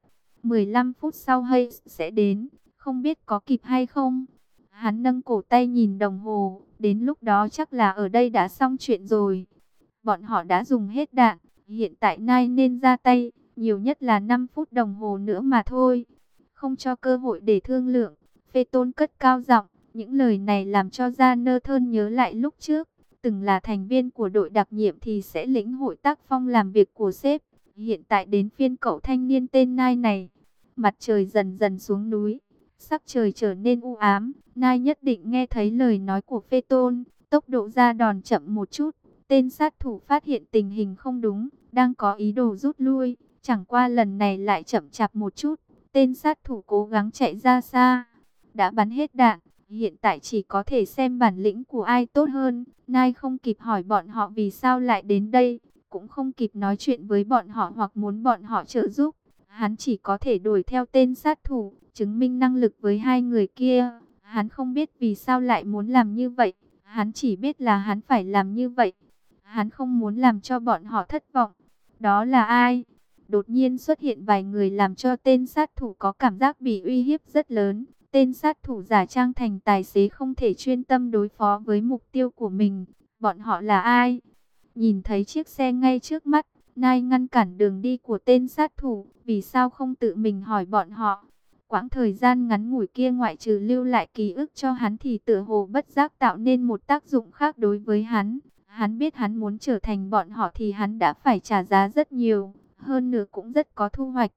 15 phút sau Hayes sẽ đến, không biết có kịp hay không. Hắn nâng cổ tay nhìn đồng hồ, đến lúc đó chắc là ở đây đã xong chuyện rồi. Bọn họ đã dùng hết đạn, hiện tại Nai nên ra tay, nhiều nhất là 5 phút đồng hồ nữa mà thôi. Không cho cơ hội để thương lượng, Phaeton cất cao giọng, những lời này làm cho Jonathan nhớ lại lúc trước. Từng là thành viên của đội đặc nhiệm thì sẽ lĩnh hội tác phong làm việc của sếp. Hiện tại đến phiên cậu thanh niên tên Nai này. Mặt trời dần dần xuống núi, sắc trời trở nên u ám. Nai nhất định nghe thấy lời nói của Phaeton, tốc độ ra đòn chậm một chút. Tên sát thủ phát hiện tình hình không đúng, đang có ý đồ rút lui. Chẳng qua lần này lại chậm chạp một chút. Tên sát thủ cố gắng chạy ra xa. Đã bắn hết đạn, hiện tại chỉ có thể xem bản lĩnh của ai tốt hơn. Nai không kịp hỏi bọn họ vì sao lại đến đây, cũng không kịp nói chuyện với bọn họ hoặc muốn bọn họ trợ giúp. Hắn chỉ có thể đuổi theo tên sát thủ, chứng minh năng lực với hai người kia. Hắn không biết vì sao lại muốn làm như vậy, hắn chỉ biết là hắn phải làm như vậy. Hắn không muốn làm cho bọn họ thất vọng. Đó là ai? Đột nhiên xuất hiện vài người làm cho tên sát thủ có cảm giác bị uy hiếp rất lớn. Tên sát thủ giả trang thành tài xế không thể chuyên tâm đối phó với mục tiêu của mình. Bọn họ là ai? Nhìn thấy chiếc xe ngay trước mắt, Nai ngăn cản đường đi của tên sát thủ. Vì sao không tự mình hỏi bọn họ? Quãng thời gian ngắn ngủi kia ngoại trừ lưu lại ký ức cho hắn thì tựa hồ bất giác tạo nên một tác dụng khác đối với hắn. Hắn biết hắn muốn trở thành bọn họ thì hắn đã phải trả giá rất nhiều, hơn nữa cũng rất có thu hoạch.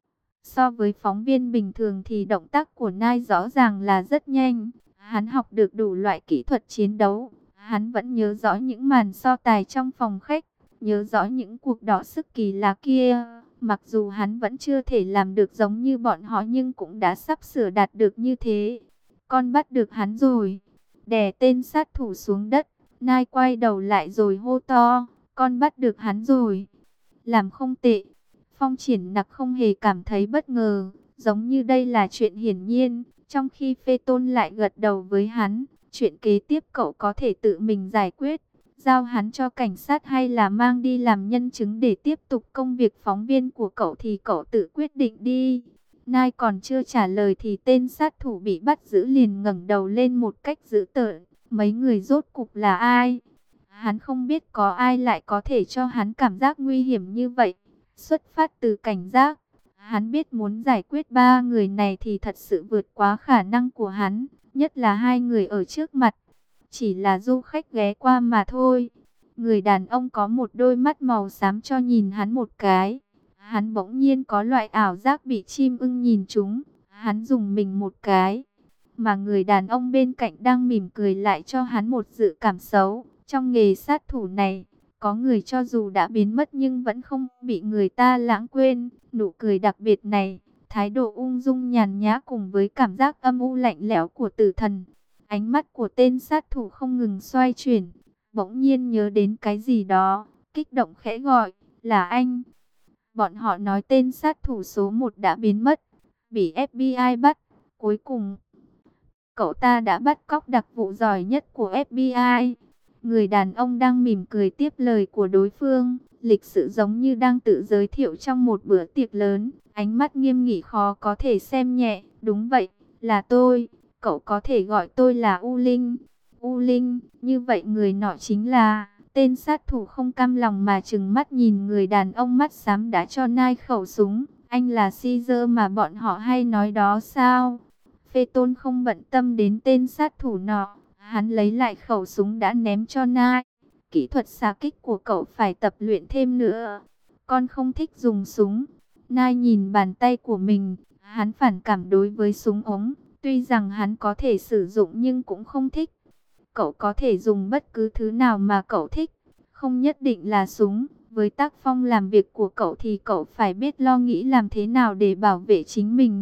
So với phóng viên bình thường thì động tác của Nai rõ ràng là rất nhanh. Hắn học được đủ loại kỹ thuật chiến đấu. Hắn vẫn nhớ rõ những màn so tài trong phòng khách, nhớ rõ những cuộc đọ sức kỳ lạ kia. Mặc dù hắn vẫn chưa thể làm được giống như bọn họ nhưng cũng đã sắp sửa đạt được như thế. Con bắt được hắn rồi. Đè tên sát thủ xuống đất. Nai quay đầu lại rồi hô to. Con bắt được hắn rồi. Làm không tệ. Phong Triển Nặc không hề cảm thấy bất ngờ. Giống như đây là chuyện hiển nhiên. Trong khi Phaeton lại gật đầu với hắn. Chuyện kế tiếp cậu có thể tự mình giải quyết. Giao hắn cho cảnh sát hay là mang đi làm nhân chứng để tiếp tục công việc phóng viên của cậu thì cậu tự quyết định đi. Nai còn chưa trả lời thì tên sát thủ bị bắt giữ liền ngẩng đầu lên một cách dữ tợn. Mấy người rốt cục là ai? Hắn không biết có ai lại có thể cho hắn cảm giác nguy hiểm như vậy. Xuất phát từ cảnh giác, hắn biết muốn giải quyết ba người này thì thật sự vượt quá khả năng của hắn, nhất là hai người ở trước mặt. Chỉ là du khách ghé qua mà thôi. Người đàn ông có một đôi mắt màu xám cho nhìn hắn một cái. Hắn bỗng nhiên có loại ảo giác bị chim ưng nhìn trúng. Hắn dùng mình một cái. Mà người đàn ông bên cạnh đang mỉm cười lại cho hắn một dự cảm xấu. Trong nghề sát thủ này, có người cho dù đã biến mất nhưng vẫn không bị người ta lãng quên. Nụ cười đặc biệt này, thái độ ung dung nhàn nhã cùng với cảm giác âm u lạnh lẽo của tử thần. Ánh mắt của tên sát thủ không ngừng xoay chuyển, bỗng nhiên nhớ đến cái gì đó, kích động khẽ gọi, là anh. Bọn họ nói tên sát thủ số 1 đã biến mất, bị FBI bắt. Cuối cùng, cậu ta đã bắt cóc đặc vụ giỏi nhất của FBI. Người đàn ông đang mỉm cười tiếp lời của đối phương, lịch sự giống như đang tự giới thiệu trong một bữa tiệc lớn, ánh mắt nghiêm nghị khó có thể xem nhẹ. Đúng vậy, là tôi. Cậu có thể gọi tôi là U Linh. U Linh, như vậy người nọ chính là... Tên sát thủ không cam lòng mà trừng mắt nhìn người đàn ông mắt xám đã cho Nai khẩu súng. Anh là Caesar mà bọn họ hay nói đó sao? Phaeton không bận tâm đến tên sát thủ nọ. Hắn lấy lại khẩu súng đã ném cho Nai. Kỹ thuật xạ kích của cậu phải tập luyện thêm nữa. Con không thích dùng súng. Nai nhìn bàn tay của mình. Hắn phản cảm đối với súng ống. Tuy rằng hắn có thể sử dụng nhưng cũng không thích. Cậu có thể dùng bất cứ thứ nào mà cậu thích. Không nhất định là súng. Với tác phong làm việc của cậu thì cậu phải biết lo nghĩ làm thế nào để bảo vệ chính mình.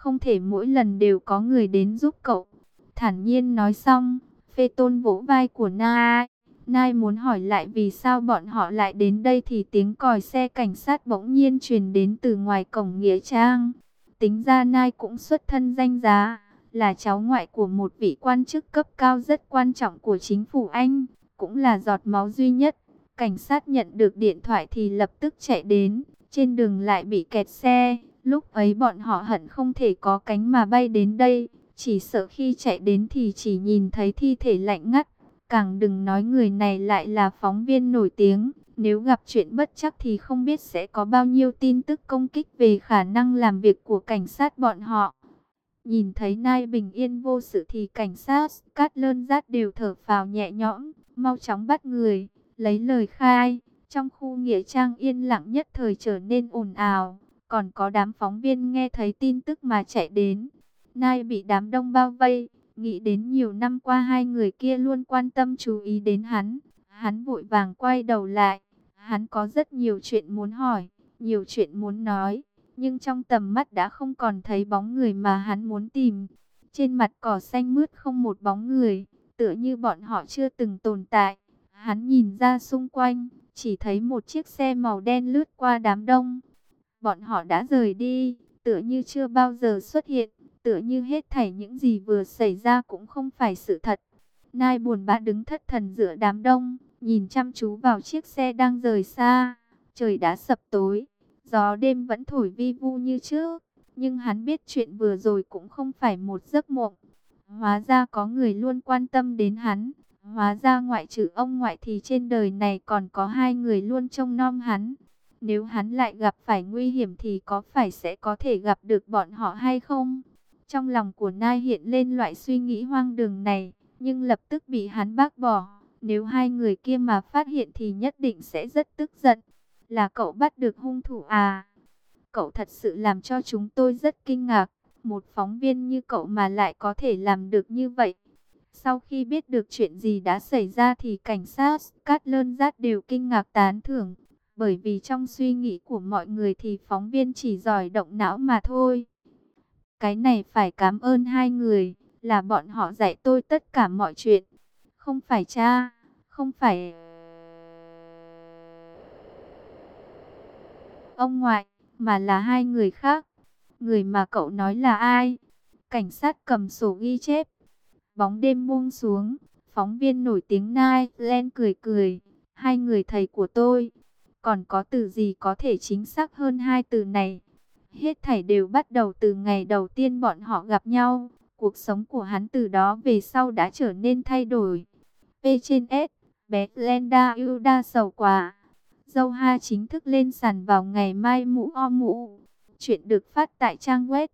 không thể mỗi lần đều có người đến giúp cậu. Thản nhiên nói xong, Phê Tôn vỗ vai của Nai. Nai muốn hỏi lại vì sao bọn họ lại đến đây thì tiếng còi xe cảnh sát bỗng nhiên truyền đến từ ngoài cổng nghĩa trang. Tính ra Nai cũng xuất thân danh giá, là cháu ngoại của một vị quan chức cấp cao rất quan trọng của chính phủ Anh, cũng là giọt máu duy nhất. Cảnh sát nhận được điện thoại thì lập tức chạy đến, trên đường lại bị kẹt xe. Lúc ấy bọn họ hận không thể có cánh mà bay đến đây, chỉ sợ khi chạy đến thì chỉ nhìn thấy thi thể lạnh ngắt. Càng đừng nói người này lại là phóng viên nổi tiếng, nếu gặp chuyện bất trắc thì không biết sẽ có bao nhiêu tin tức công kích về khả năng làm việc của cảnh sát bọn họ. Nhìn thấy Nai bình yên vô sự thì cảnh sát Scotland Yard đều thở phào nhẹ nhõm, mau chóng bắt người, lấy lời khai. Trong khu nghĩa trang yên lặng nhất thời trở nên ồn ào, còn có đám phóng viên nghe thấy tin tức mà chạy đến. Nai bị đám đông bao vây, nghĩ đến nhiều năm qua hai người kia luôn quan tâm chú ý đến hắn. Hắn vội vàng quay đầu lại, hắn có rất nhiều chuyện muốn hỏi, nhiều chuyện muốn nói. Nhưng trong tầm mắt đã không còn thấy bóng người mà hắn muốn tìm. Trên mặt cỏ xanh mướt không một bóng người, tựa như bọn họ chưa từng tồn tại. Hắn nhìn ra xung quanh, chỉ thấy một chiếc xe màu đen lướt qua đám đông. Bọn họ đã rời đi, tựa như chưa bao giờ xuất hiện, tựa như hết thảy những gì vừa xảy ra cũng không phải sự thật. Nai buồn bã đứng thất thần giữa đám đông, nhìn chăm chú vào chiếc xe đang rời xa. Trời đã sập tối, gió đêm vẫn thổi vi vu như trước, nhưng hắn biết chuyện vừa rồi cũng không phải một giấc mộng. Hóa ra có người luôn quan tâm đến hắn, hóa ra ngoại trừ ông ngoại thì trên đời này còn có hai người luôn trông nom hắn. Nếu hắn lại gặp phải nguy hiểm thì có phải sẽ có thể gặp được bọn họ hay không? Trong lòng của Nai hiện lên loại suy nghĩ hoang đường này, nhưng lập tức bị hắn bác bỏ. Nếu hai người kia mà phát hiện thì nhất định sẽ rất tức giận. Là cậu bắt được hung thủ à? Cậu thật sự làm cho chúng tôi rất kinh ngạc. Một phóng viên như cậu mà lại có thể làm được như vậy. Sau khi biết được chuyện gì đã xảy ra thì cảnh sát Scotland Yard đều kinh ngạc tán thưởng. Bởi vì trong suy nghĩ của mọi người thì phóng viên chỉ giỏi động não mà thôi. Cái này phải cảm ơn hai người, là bọn họ dạy tôi tất cả mọi chuyện. Không phải cha, không phải ông ngoại, mà là hai người khác. Người mà cậu nói là ai? Cảnh sát cầm sổ ghi chép. Bóng đêm buông xuống, phóng viên nổi tiếng Nai Len cười cười. Hai người thầy của tôi. Còn có từ gì có thể chính xác hơn hai từ này? Hết thảy đều bắt đầu từ ngày đầu tiên bọn họ gặp nhau. Cuộc sống của hắn từ đó về sau đã trở nên thay đổi. P trên S, bé Glenda Uda sầu quả. Dâu ha chính thức lên sàn vào ngày mai mũ o mũ. Chuyện được phát tại trang web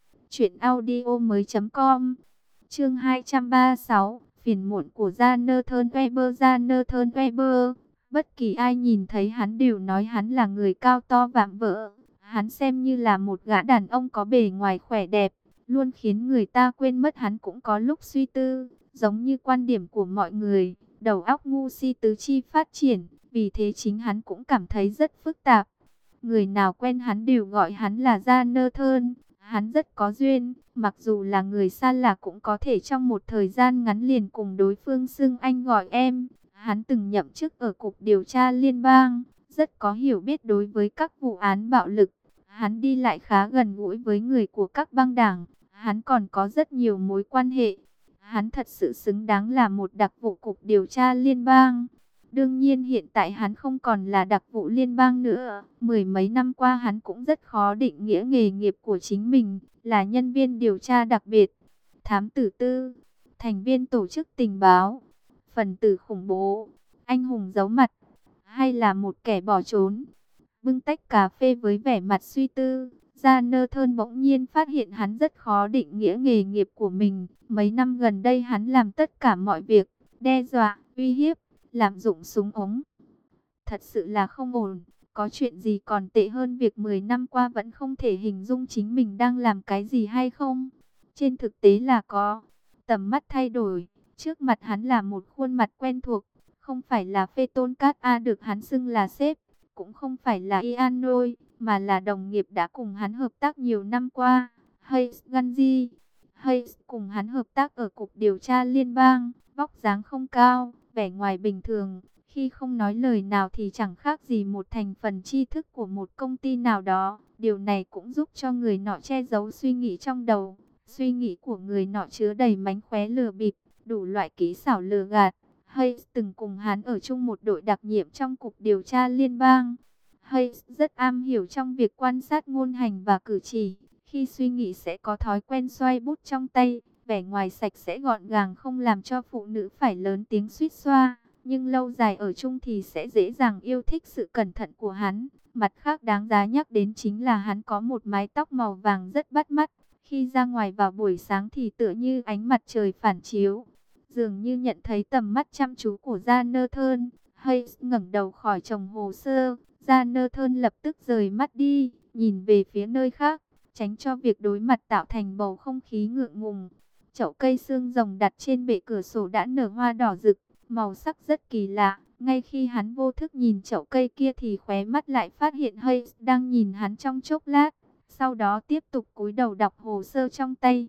truyệnaudiomoi.com. Chương 236, phiền muộn của Jonathan Weber. Jonathan Weber, bất kỳ ai nhìn thấy hắn đều nói hắn là người cao to vạm vỡ. Hắn xem như là một gã đàn ông có bề ngoài khỏe đẹp, luôn khiến người ta quên mất hắn cũng có lúc suy tư, giống như quan điểm của mọi người, đầu óc ngu si tứ chi phát triển, vì thế chính hắn cũng cảm thấy rất phức tạp. Người nào quen hắn đều gọi hắn là Jonathan, hắn rất có duyên, mặc dù là người xa lạ cũng có thể trong một thời gian ngắn liền cùng đối phương xưng anh gọi em. Hắn từng nhậm chức ở Cục Điều tra Liên bang, rất có hiểu biết đối với các vụ án bạo lực. Hắn đi lại khá gần gũi với người của các băng đảng, hắn còn có rất nhiều mối quan hệ. Hắn thật sự xứng đáng là một đặc vụ Cục Điều tra Liên bang. Đương nhiên hiện tại hắn không còn là đặc vụ liên bang nữa. Mười mấy năm qua hắn cũng rất khó định nghĩa nghề nghiệp của chính mình, là nhân viên điều tra đặc biệt, thám tử tư, thành viên tổ chức tình báo, phần tử khủng bố, anh hùng giấu mặt, hay là một kẻ bỏ trốn. Bưng tách cà phê với vẻ mặt suy tư, Jonathan bỗng nhiên phát hiện hắn rất khó định nghĩa nghề nghiệp của mình. Mấy năm gần đây hắn làm tất cả mọi việc, đe dọa, uy hiếp, lạm dụng súng ống. Thật sự là không ổn. Có chuyện gì còn tệ hơn việc 10 năm qua vẫn không thể hình dung chính mình đang làm cái gì hay không? Trên thực tế là có. Tầm mắt thay đổi. Trước mặt hắn là một khuôn mặt quen thuộc. Không phải là Phê Tôn Cát A được hắn xưng là sếp. Cũng không phải là Ian Nôi, mà là đồng nghiệp đã cùng hắn hợp tác nhiều năm qua. Hayes Ganji. Hayes cùng hắn hợp tác ở Cục Điều tra Liên bang, vóc dáng không cao, vẻ ngoài bình thường. Khi không nói lời nào thì chẳng khác gì một thành phần tri thức của một công ty nào đó. Điều này cũng giúp cho người nọ che giấu suy nghĩ trong đầu. Suy nghĩ của người nọ chứa đầy mánh khóe lừa bịp, đủ loại kỹ xảo lừa gạt. Hayes từng cùng hắn ở chung một đội đặc nhiệm trong Cục Điều tra Liên bang. Hayes rất am hiểu trong việc quan sát ngôn hành và cử chỉ. Khi suy nghĩ sẽ có thói quen xoay bút trong tay, vẻ ngoài sạch sẽ gọn gàng không làm cho phụ nữ phải lớn tiếng suýt xoa. Nhưng lâu dài ở chung thì sẽ dễ dàng yêu thích sự cẩn thận của hắn. Mặt khác đáng giá nhắc đến chính là hắn có một mái tóc màu vàng rất bắt mắt. Khi ra ngoài vào buổi sáng thì tựa như ánh mặt trời phản chiếu. Dường như nhận thấy tầm mắt chăm chú của Jonathan, Hayes ngẩng đầu khỏi chồng hồ sơ. Jonathan lập tức rời mắt đi, nhìn về phía nơi khác, tránh cho việc đối mặt tạo thành bầu không khí ngượng ngùng. Chậu cây xương rồng đặt trên bệ cửa sổ đã nở hoa đỏ rực, màu sắc rất kỳ lạ. Ngay khi hắn vô thức nhìn chậu cây kia thì khóe mắt lại phát hiện Hayes đang nhìn hắn trong chốc lát. Sau đó tiếp tục cúi đầu đọc hồ sơ trong tay.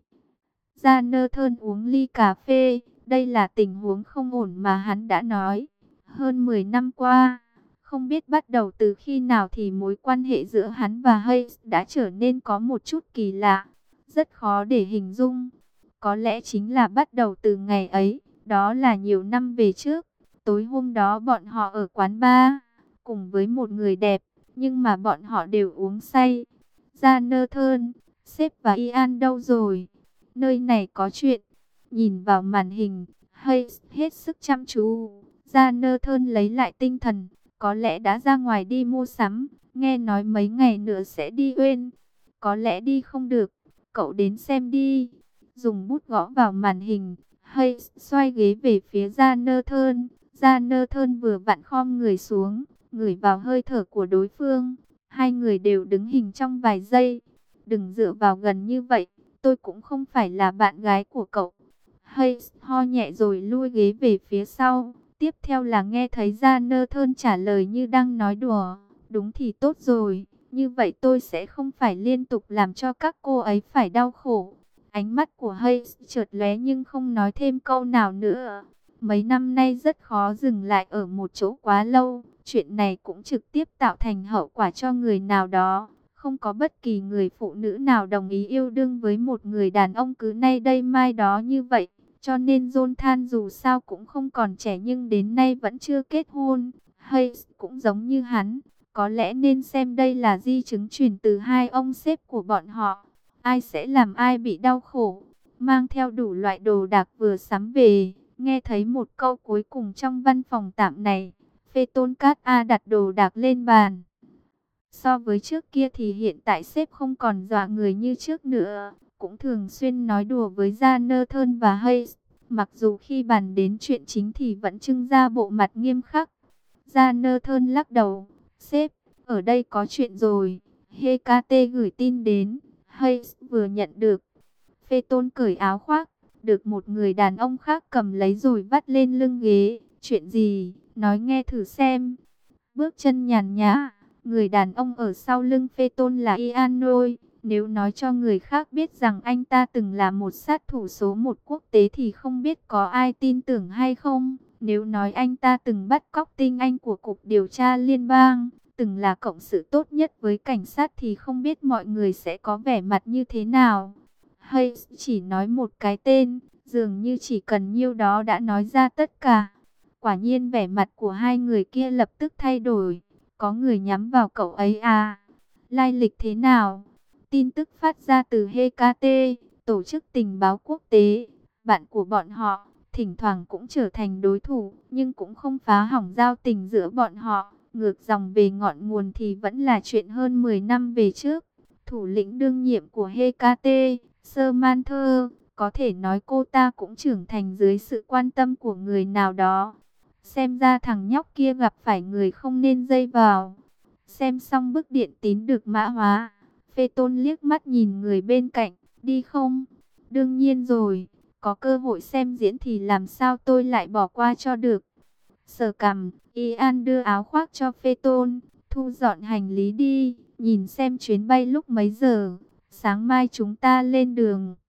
Jonathan uống ly cà phê. Đây là tình huống không ổn mà hắn đã nói. Hơn 10 năm qua, không biết bắt đầu từ khi nào thì mối quan hệ giữa hắn và Hayes đã trở nên có một chút kỳ lạ. Rất khó để hình dung. Có lẽ chính là bắt đầu từ ngày ấy, đó là nhiều năm về trước. Tối hôm đó bọn họ ở quán bar, cùng với một người đẹp, nhưng mà bọn họ đều uống say. Jonathan, sếp và Ian đâu rồi? Nơi này có chuyện. Nhìn vào màn hình, Hayes hết sức chăm chú. Jonathan lấy lại tinh thần, có lẽ đã ra ngoài đi mua sắm, nghe nói mấy ngày nữa sẽ đi Uyên. Có lẽ đi không được, cậu đến xem đi. Dùng bút gõ vào màn hình, Hayes xoay ghế về phía Jonathan. Jonathan vừa vặn khom người xuống, ngửi vào hơi thở của đối phương. Hai người đều đứng hình trong vài giây. Đừng dựa vào gần như vậy, tôi cũng không phải là bạn gái của cậu. Hayes ho nhẹ rồi lui ghế về phía sau. Tiếp theo là nghe thấy Jonathan trả lời như đang nói đùa. Đúng thì tốt rồi, như vậy tôi sẽ không phải liên tục làm cho các cô ấy phải đau khổ. Ánh mắt của Hayes chợt lóe nhưng không nói thêm câu nào nữa. Mấy năm nay rất khó dừng lại ở một chỗ quá lâu. Chuyện này cũng trực tiếp tạo thành hậu quả cho người nào đó. Không có bất kỳ người phụ nữ nào đồng ý yêu đương với một người đàn ông cứ nay đây mai đó như vậy. Cho nên Jonathan dù sao cũng không còn trẻ nhưng đến nay vẫn chưa kết hôn. Hayes cũng giống như hắn. Có lẽ nên xem đây là di chứng truyền từ hai ông sếp của bọn họ. Ai sẽ làm ai bị đau khổ. Mang theo đủ loại đồ đạc vừa sắm về. Nghe thấy một câu cuối cùng trong văn phòng tạm này. Phaeton Cát A đặt đồ đạc lên bàn. So với trước kia thì hiện tại sếp không còn dọa người như trước nữa. Cũng thường xuyên nói đùa với Jonathan và Hayes. Mặc dù khi bàn đến chuyện chính thì vẫn trưng ra bộ mặt nghiêm khắc. Jonathan lắc đầu. Sếp, ở đây có chuyện rồi. Hecate gửi tin đến. Hayes vừa nhận được. Phaeton cởi áo khoác. Được một người đàn ông khác cầm lấy rồi vắt lên lưng ghế. Chuyện gì? Nói nghe thử xem. Bước chân nhàn nhã. Người đàn ông ở sau lưng Phaeton là Ian Roy. Nếu nói cho người khác biết rằng anh ta từng là một sát thủ số 1 quốc tế thì không biết có ai tin tưởng hay không. Nếu nói anh ta từng bắt cóc tinh anh của Cục Điều tra Liên bang, từng là cộng sự tốt nhất với cảnh sát thì không biết mọi người sẽ có vẻ mặt như thế nào. Hayes chỉ nói một cái tên, dường như chỉ cần nhiêu đó đã nói ra tất cả. Quả nhiên vẻ mặt của hai người kia lập tức thay đổi. Có người nhắm vào cậu ấy à? Lai lịch thế nào? Tin tức phát ra từ Hecate, tổ chức tình báo quốc tế. Bạn của bọn họ, thỉnh thoảng cũng trở thành đối thủ, nhưng cũng không phá hỏng giao tình giữa bọn họ. Ngược dòng về ngọn nguồn thì vẫn là chuyện hơn 10 năm về trước. Thủ lĩnh đương nhiệm của Hecate, Samantha, có thể nói cô ta cũng trưởng thành dưới sự quan tâm của người nào đó. Xem ra thằng nhóc kia gặp phải người không nên dây vào. Xem xong bức điện tín được mã hóa, Phaeton liếc mắt nhìn người bên cạnh, đi không? Đương nhiên rồi, có cơ hội xem diễn thì làm sao tôi lại bỏ qua cho được. Sờ cằm, Ian đưa áo khoác cho Phaeton, thu dọn hành lý đi, nhìn xem chuyến bay lúc mấy giờ. Sáng mai chúng ta lên đường.